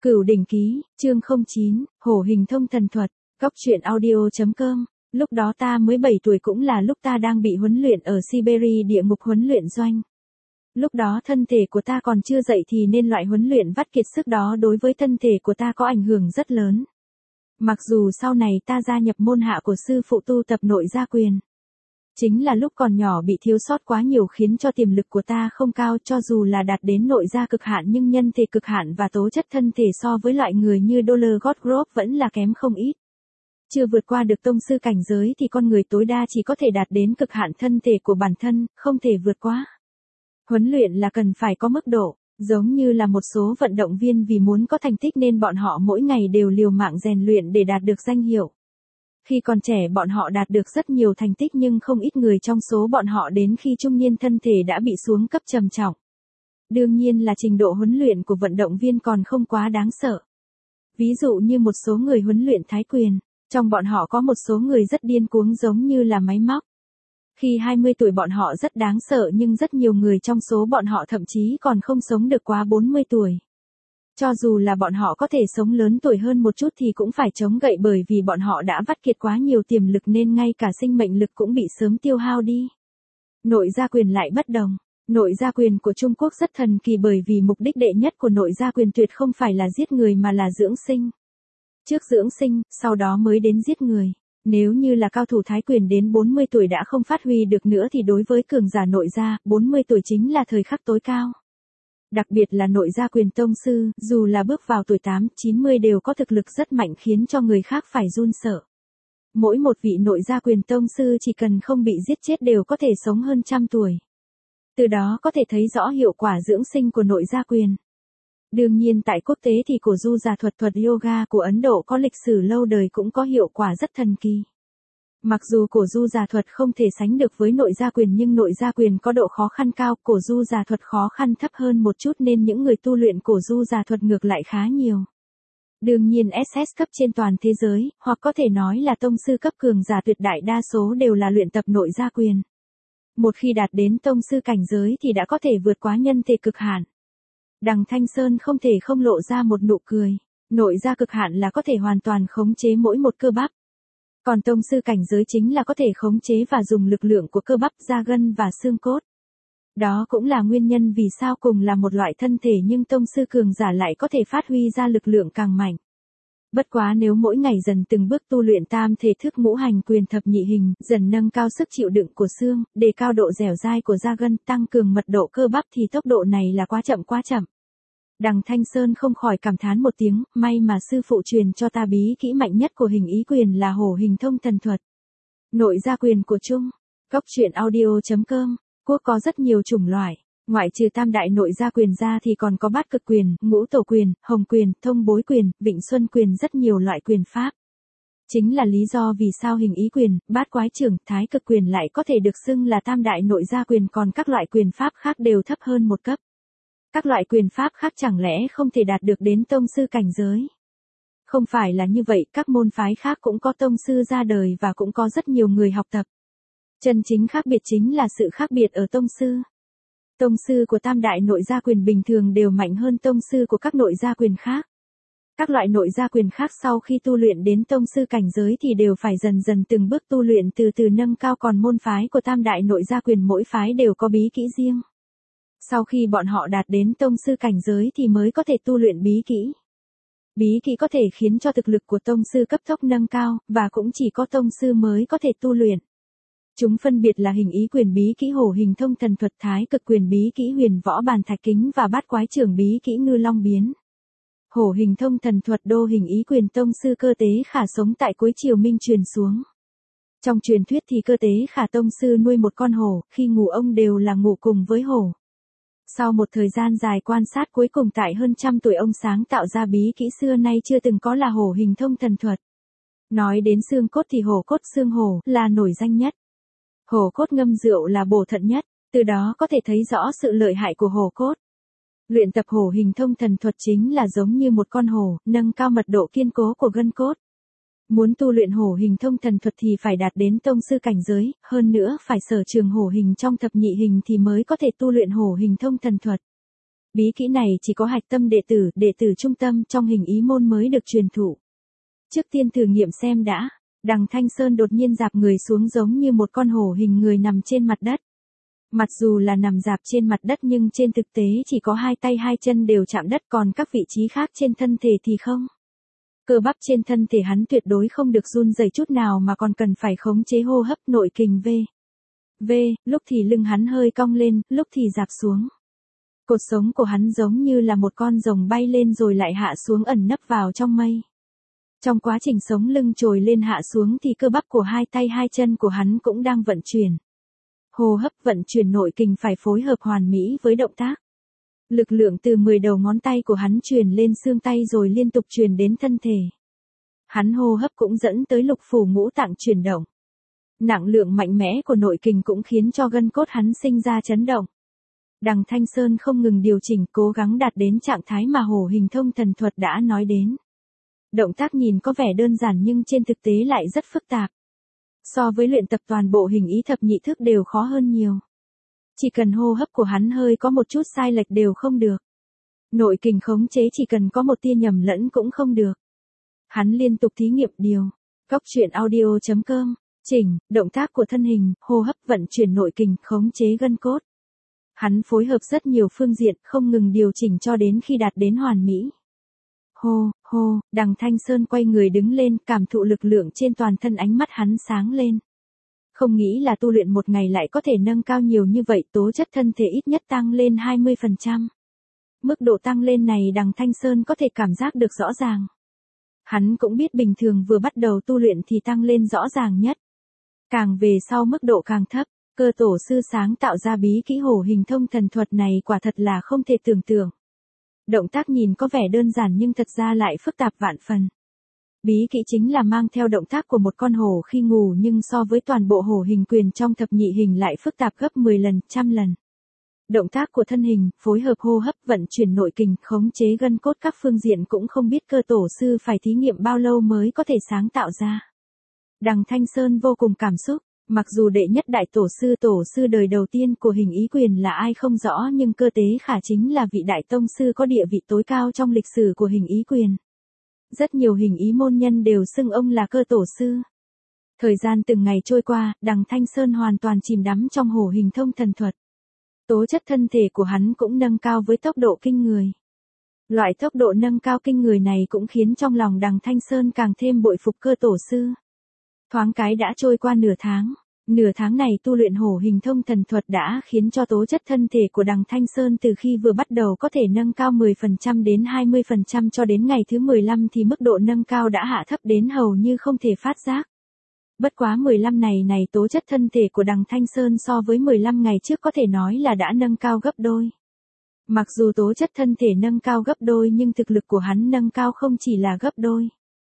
Cửu đỉnh ký, chương 09, hổ hình thông thần thuật, góc truyện audio.com. Lúc đó ta mới 7 tuổi, cũng là lúc ta đang bị huấn luyện ở Siberia địa ngục huấn luyện doanh. Lúc đó thân thể của ta còn chưa dậy thì nên loại huấn luyện vắt kiệt sức đó đối với thân thể của ta có ảnh hưởng rất lớn. Mặc dù sau này ta gia nhập môn hạ của sư phụ tu tập nội gia quyền. Chính là lúc còn nhỏ bị thiếu sót quá nhiều khiến cho tiềm lực của ta không cao, cho dù là đạt đến nội gia cực hạn nhưng nhân thể cực hạn và tố chất thân thể so với loại người như Dollar Godgrove vẫn là kém không ít. Chưa vượt qua được tông sư cảnh giới thì con người tối đa chỉ có thể đạt đến cực hạn thân thể của bản thân, không thể vượt quá. Huấn luyện là cần phải có mức độ, giống như là một số vận động viên vì muốn có thành tích nên bọn họ mỗi ngày đều liều mạng rèn luyện để đạt được danh hiệu. Khi còn trẻ bọn họ đạt được rất nhiều thành tích nhưng không ít người trong số bọn họ đến khi trung niên thân thể đã bị xuống cấp trầm trọng. Đương nhiên là trình độ huấn luyện của vận động viên còn không quá đáng sợ. Ví dụ như một số người huấn luyện thái quyền, trong bọn họ có một số người rất điên cuồng giống như là máy móc. Khi 20 tuổi bọn họ rất đáng sợ nhưng rất nhiều người trong số bọn họ thậm chí còn không sống được quá 40 tuổi. Cho dù là bọn họ có thể sống lớn tuổi hơn một chút thì cũng phải chống gậy bởi vì bọn họ đã vắt kiệt quá nhiều tiềm lực nên ngay cả sinh mệnh lực cũng bị sớm tiêu hao đi. Nội gia quyền lại bất đồng. Nội gia quyền của Trung Quốc rất thần kỳ bởi vì mục đích đệ nhất của nội gia quyền tuyệt không phải là giết người mà là dưỡng sinh. Trước dưỡng sinh, sau đó mới đến giết người. Nếu như là cao thủ thái quyền đến 40 tuổi đã không phát huy được nữa thì đối với cường giả nội gia, 40 tuổi chính là thời khắc tối cao. Đặc biệt là nội gia quyền tông sư, dù là bước vào tuổi 8-90 đều có thực lực rất mạnh khiến cho người khác phải run sợ. Mỗi một vị nội gia quyền tông sư chỉ cần không bị giết chết đều có thể sống hơn 100 tuổi. Từ đó có thể thấy rõ hiệu quả dưỡng sinh của nội gia quyền. Đương nhiên tại quốc tế thì cổ du già thuật yoga của Ấn Độ có lịch sử lâu đời cũng có hiệu quả rất thần kỳ. Mặc dù cổ du già thuật không thể sánh được với nội gia quyền nhưng nội gia quyền có độ khó khăn cao, cổ du già thuật khó khăn thấp hơn một chút nên những người tu luyện cổ du già thuật ngược lại khá nhiều. Đương nhiên SS cấp trên toàn thế giới, hoặc có thể nói là tông sư cấp cường giả tuyệt đại đa số đều là luyện tập nội gia quyền. Một khi đạt đến tông sư cảnh giới thì đã có thể vượt quá nhân thể cực hạn. Đằng Thanh Sơn không thể không lộ ra một nụ cười. Nội gia cực hạn là có thể hoàn toàn khống chế mỗi một cơ bắp. Còn tông sư cảnh giới chính là có thể khống chế và dùng lực lượng của cơ bắp, da gân và xương cốt. Đó cũng là nguyên nhân vì sao cùng là một loại thân thể nhưng tông sư cường giả lại có thể phát huy ra lực lượng càng mạnh. Bất quá nếu mỗi ngày dần từng bước tu luyện tam thể thức ngũ hành quyền thập nhị hình, dần nâng cao sức chịu đựng của xương, đề cao độ dẻo dai của da gân, tăng cường mật độ cơ bắp thì tốc độ này là quá chậm quá chậm. Đằng Thanh Sơn không khỏi cảm thán một tiếng, may mà sư phụ truyền cho ta bí kỹ mạnh nhất của hình ý quyền là hổ hình thông thần thuật. Nội gia quyền của Trung, góc truyện audio.com, quốc có rất nhiều chủng loại, ngoại trừ tam đại nội gia quyền ra thì còn có bát cực quyền, ngũ tổ quyền, hồng quyền, thông bối quyền, vịnh xuân quyền, rất nhiều loại quyền pháp. Chính là lý do vì sao hình ý quyền, bát quái trưởng, thái cực quyền lại có thể được xưng là tam đại nội gia quyền còn các loại quyền pháp khác đều thấp hơn một cấp. Các loại quyền pháp khác chẳng lẽ không thể đạt được đến tông sư cảnh giới? Không phải là như vậy, các môn phái khác cũng có tông sư ra đời và cũng có rất nhiều người học tập. Chân chính khác biệt chính là sự khác biệt ở tông sư. Tông sư của tam đại nội gia quyền bình thường đều mạnh hơn tông sư của các nội gia quyền khác. Các loại nội gia quyền khác sau khi tu luyện đến tông sư cảnh giới thì đều phải dần dần từng bước tu luyện từ từ nâng cao, còn môn phái của tam đại nội gia quyền mỗi phái đều có bí kỹ riêng. Sau khi bọn họ đạt đến tông sư cảnh giới thì mới có thể tu luyện bí kỹ. Bí kỹ có thể khiến cho thực lực của tông sư cấp tốc nâng cao, và cũng chỉ có tông sư mới có thể tu luyện. Chúng phân biệt là hình ý quyền bí kỹ hổ hình thông thần thuật, thái cực quyền bí kỹ huyền võ bàn thạch kính và bát quái trưởng bí kỹ ngư long biến. Hổ hình thông thần thuật đô hình ý quyền tông sư Cơ Tế Khả sống tại cuối triều Minh truyền xuống. Trong truyền thuyết thì Cơ Tế Khả tông sư nuôi một con hổ, khi ngủ ông đều là ngủ cùng với hổ. Sau một thời gian dài quan sát cuối cùng tại hơn 100 tuổi ông sáng tạo ra bí kỹ xưa nay chưa từng có là hổ hình thông thần thuật. Nói đến xương cốt thì hổ cốt xương hổ là nổi danh nhất. Hổ cốt ngâm rượu là bổ thận nhất, từ đó có thể thấy rõ sự lợi hại của hổ cốt. Luyện tập hổ hình thông thần thuật chính là giống như một con hổ, nâng cao mật độ kiên cố của gân cốt. Muốn tu luyện hổ hình thông thần thuật thì phải đạt đến tông sư cảnh giới, hơn nữa phải sở trường hổ hình trong thập nhị hình thì mới có thể tu luyện hổ hình thông thần thuật. Bí kỹ này chỉ có hạch tâm đệ tử trung tâm trong hình ý môn mới được truyền thụ. Trước tiên thử nghiệm xem đã. Đằng Thanh Sơn đột nhiên rạp người xuống giống như một con hổ hình người nằm trên mặt đất. Mặc dù là nằm rạp trên mặt đất nhưng trên thực tế chỉ có hai tay hai chân đều chạm đất, còn các vị trí khác trên thân thể thì không. Cơ bắp trên thân thể hắn tuyệt đối không được run rẩy chút nào mà còn cần phải khống chế hô hấp nội kình v. Lúc thì lưng hắn hơi cong lên, lúc thì rạp xuống. Cột sống của hắn giống như là một con rồng bay lên rồi lại hạ xuống ẩn nấp vào trong mây. Trong quá trình sống lưng trồi lên hạ xuống thì cơ bắp của hai tay hai chân của hắn cũng đang vận chuyển. Hô hấp vận chuyển nội kình phải phối hợp hoàn mỹ với động tác. Lực lượng từ 10 đầu ngón tay của hắn truyền lên xương tay rồi liên tục truyền đến thân thể. Hắn hô hấp cũng dẫn tới lục phủ ngũ tạng chuyển động. Nặng lượng mạnh mẽ của nội kình cũng khiến cho gân cốt hắn sinh ra chấn động. Đằng Thanh Sơn không ngừng điều chỉnh, cố gắng đạt đến trạng thái mà Hổ Hình Thông Thần Thuật đã nói đến. Động tác nhìn có vẻ đơn giản nhưng trên thực tế lại rất phức tạp. So với luyện tập toàn bộ hình ý thập nhị thức đều khó hơn nhiều. Chỉ cần hô hấp của hắn hơi có một chút sai lệch đều không được. Nội kình khống chế chỉ cần có một tia nhầm lẫn cũng không được. Hắn liên tục thí nghiệm điều. Cóc truyện audio.com. Chỉnh, động tác của thân hình, hô hấp vận chuyển nội kình, khống chế gân cốt. Hắn phối hợp rất nhiều phương diện, không ngừng điều chỉnh cho đến khi đạt đến hoàn mỹ. Hô, Đằng Thanh Sơn quay người đứng lên, cảm thụ lực lượng trên toàn thân, ánh mắt hắn sáng lên. Không nghĩ là tu luyện một ngày lại có thể nâng cao nhiều như vậy, tố chất thân thể ít nhất tăng lên 20%. Mức độ tăng lên này Đằng Thanh Sơn có thể cảm giác được rõ ràng. Hắn cũng biết bình thường vừa bắt đầu tu luyện thì tăng lên rõ ràng nhất. Càng về sau mức độ càng thấp, cơ tổ sư sáng tạo ra bí kỹ Hổ Hình Thông Thần Thuật này quả thật là không thể tưởng tượng. Động tác nhìn có vẻ đơn giản nhưng thật ra lại phức tạp vạn phần. Bí kỹ chính là mang theo động tác của một con hổ khi ngủ nhưng so với toàn bộ hổ hình quyền trong thập nhị hình lại phức tạp gấp 10 lần, trăm lần. Động tác của thân hình, phối hợp hô hấp, vận chuyển nội kình, khống chế gân cốt các phương diện cũng không biết cơ tổ sư phải thí nghiệm bao lâu mới có thể sáng tạo ra. Đằng Thanh Sơn vô cùng cảm xúc. Mặc dù đệ nhất đại tổ sư đời đầu tiên của hình ý quyền là ai không rõ nhưng Cơ Tế Khả chính là vị đại tông sư có địa vị tối cao trong lịch sử của hình ý quyền. Rất nhiều hình ý môn nhân đều xưng ông là cơ tổ sư. Thời gian từng ngày trôi qua, Đằng Thanh Sơn hoàn toàn chìm đắm trong Hổ Hình Thông Thần Thuật. Tố chất thân thể của hắn cũng nâng cao với tốc độ kinh người. Loại tốc độ nâng cao kinh người này cũng khiến trong lòng Đằng Thanh Sơn càng thêm bội phục cơ tổ sư. Thoáng cái đã trôi qua nửa tháng. Nửa tháng này tu luyện Hổ Hình Thông Thần Thuật đã khiến cho tố chất thân thể của Đằng Thanh Sơn từ khi vừa bắt đầu có thể nâng cao 10% đến 20% cho đến ngày thứ 15 thì mức độ nâng cao đã hạ thấp đến hầu như không thể phát giác. Bất quá 15 này tố chất thân thể của Đằng Thanh Sơn so với 15 ngày trước có thể nói là đã nâng cao gấp đôi. Mặc dù tố chất thân thể nâng cao gấp đôi nhưng thực lực của hắn nâng cao không chỉ là gấp đôi.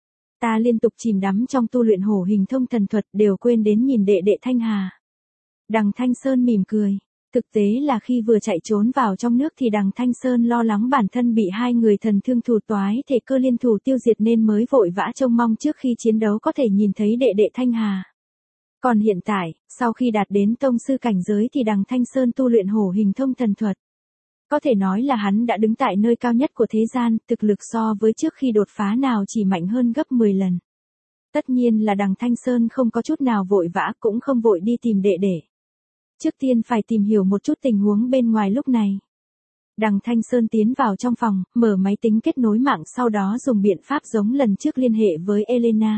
Ta liên tục chìm đắm trong tu luyện Hổ Hình Thông Thần Thuật đều quên đến nhìn đệ đệ Thanh Hà. Đằng Thanh Sơn mỉm cười. Thực tế là khi vừa chạy trốn vào trong nước thì Đằng Thanh Sơn lo lắng bản thân bị hai người thần thương thủ toái thể cơ liên thủ tiêu diệt nên mới vội vã trông mong trước khi chiến đấu có thể nhìn thấy đệ đệ Thanh Hà. Còn hiện tại, sau khi đạt đến tông sư cảnh giới thì Đằng Thanh Sơn tu luyện Hổ Hình Thông Thần Thuật. Có thể nói là hắn đã đứng tại nơi cao nhất của thế gian, thực lực so với trước khi đột phá nào chỉ mạnh hơn gấp 10 lần. Tất nhiên là Đằng Thanh Sơn không có chút nào vội vã cũng không vội đi tìm đệ đệ. Trước tiên phải tìm hiểu một chút tình huống bên ngoài lúc này. Đằng Thanh Sơn tiến vào trong phòng, mở máy tính kết nối mạng sau đó dùng biện pháp giống lần trước liên hệ với Elena.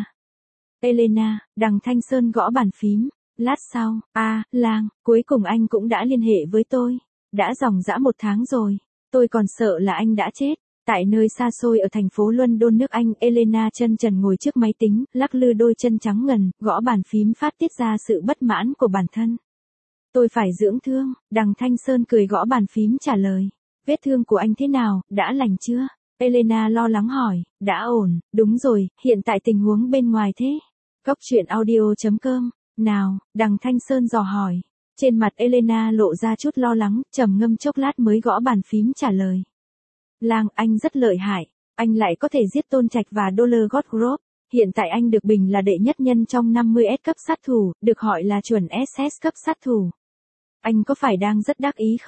Elena, Đằng Thanh Sơn gõ bàn phím. Lát sau, Lang, cuối cùng anh cũng đã liên hệ với tôi. Đã dòng dã 1 tháng rồi. Tôi còn sợ là anh đã chết. Tại nơi xa xôi ở thành phố London nước Anh, Elena chân trần ngồi trước máy tính, lắc lư đôi chân trắng ngần, gõ bàn phím phát tiết ra sự bất mãn của bản thân. Tôi phải dưỡng thương. Đằng Thanh Sơn cười gõ bàn phím trả lời. Vết thương của anh thế nào, đã lành chưa? Elena lo lắng hỏi. Đã ổn, đúng rồi, hiện tại tình huống bên ngoài thế. Cóc truyện audio.com. Nào, Đằng Thanh Sơn dò hỏi. Trên mặt Elena lộ ra chút lo lắng, trầm ngâm chốc lát mới gõ bàn phím trả lời. Lang, anh rất lợi hại, anh lại có thể giết Tôn Trạch và Dollar God Group. Hiện tại anh được bình là đệ nhất nhân trong 50S cấp sát thủ, được gọi là chuẩn SS cấp sát thủ. Anh có phải đang rất đắc ý không?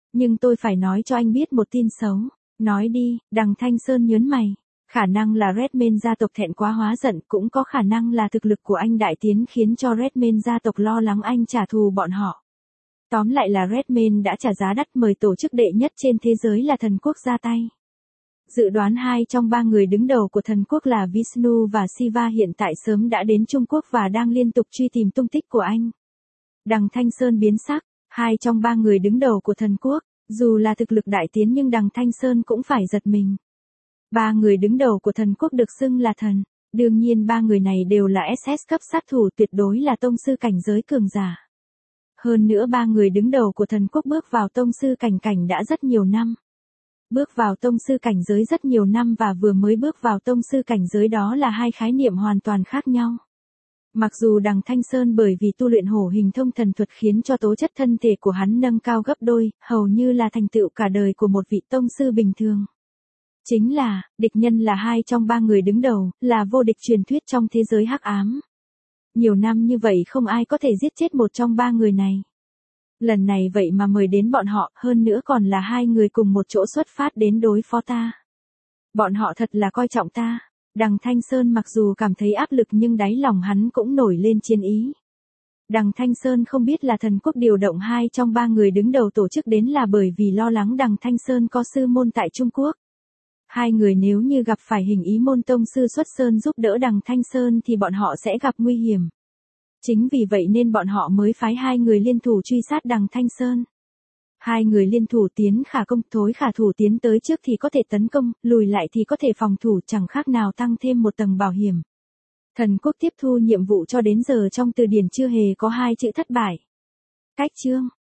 Nhưng tôi phải nói cho anh biết một tin xấu. Nói đi, Đằng Thanh Sơn nhớn mày. Khả năng là Redmayne gia tộc thẹn quá hóa giận, cũng có khả năng là thực lực của anh đại tiến khiến cho Redmayne gia tộc lo lắng anh trả thù bọn họ. Tóm lại là Redmayne đã trả giá đắt mời tổ chức đệ nhất trên thế giới là thần quốc ra tay. Dự đoán 2 trong 3 người đứng đầu của thần quốc là Vishnu và Shiva hiện tại sớm đã đến Trung Quốc và đang liên tục truy tìm tung tích của anh. Đằng Thanh Sơn biến sắc, 2 trong 3 người đứng đầu của thần quốc, dù là thực lực đại tiến nhưng Đằng Thanh Sơn cũng phải giật mình. 3 người đứng đầu của thần quốc được xưng là thần, đương nhiên 3 người này đều là SS cấp sát thủ, tuyệt đối là tông sư cảnh giới cường giả. Hơn nữa 3 người đứng đầu của thần quốc bước vào tông sư cảnh đã rất nhiều năm. Bước vào tông sư cảnh giới rất nhiều năm và vừa mới bước vào tông sư cảnh giới đó là 2 khái niệm hoàn toàn khác nhau. Mặc dù Đằng Thanh Sơn bởi vì tu luyện hổ hình thông thần thuật khiến cho tố chất thân thể của hắn nâng cao gấp đôi, hầu như là thành tựu cả đời của một vị tông sư bình thường. Chính là, địch nhân là 2 trong 3 người đứng đầu, là vô địch truyền thuyết trong thế giới hắc ám. Nhiều năm như vậy không ai có thể giết chết một trong 3 người này. Lần này vậy mà mời đến bọn họ, hơn nữa còn là 2 người cùng một chỗ xuất phát đến đối phó ta. Bọn họ thật là coi trọng ta. Đằng Thanh Sơn mặc dù cảm thấy áp lực nhưng đáy lòng hắn cũng nổi lên chiến ý. Đằng Thanh Sơn không biết là thần quốc điều động 2 trong 3 người đứng đầu tổ chức đến là bởi vì lo lắng Đằng Thanh Sơn có sư môn tại Trung Quốc. 2 người nếu như gặp phải hình ý môn tông sư xuất sơn giúp đỡ Đằng Thanh Sơn thì bọn họ sẽ gặp nguy hiểm. Chính vì vậy nên bọn họ mới phái 2 người liên thủ truy sát Đằng Thanh Sơn. 2 người liên thủ tiến khả công, thối khả thủ, tiến tới trước thì có thể tấn công, lùi lại thì có thể phòng thủ, chẳng khác nào tăng thêm một tầng bảo hiểm. Thần quốc tiếp thu nhiệm vụ cho đến giờ trong từ điển chưa hề có 2 chữ thất bại. Cách chương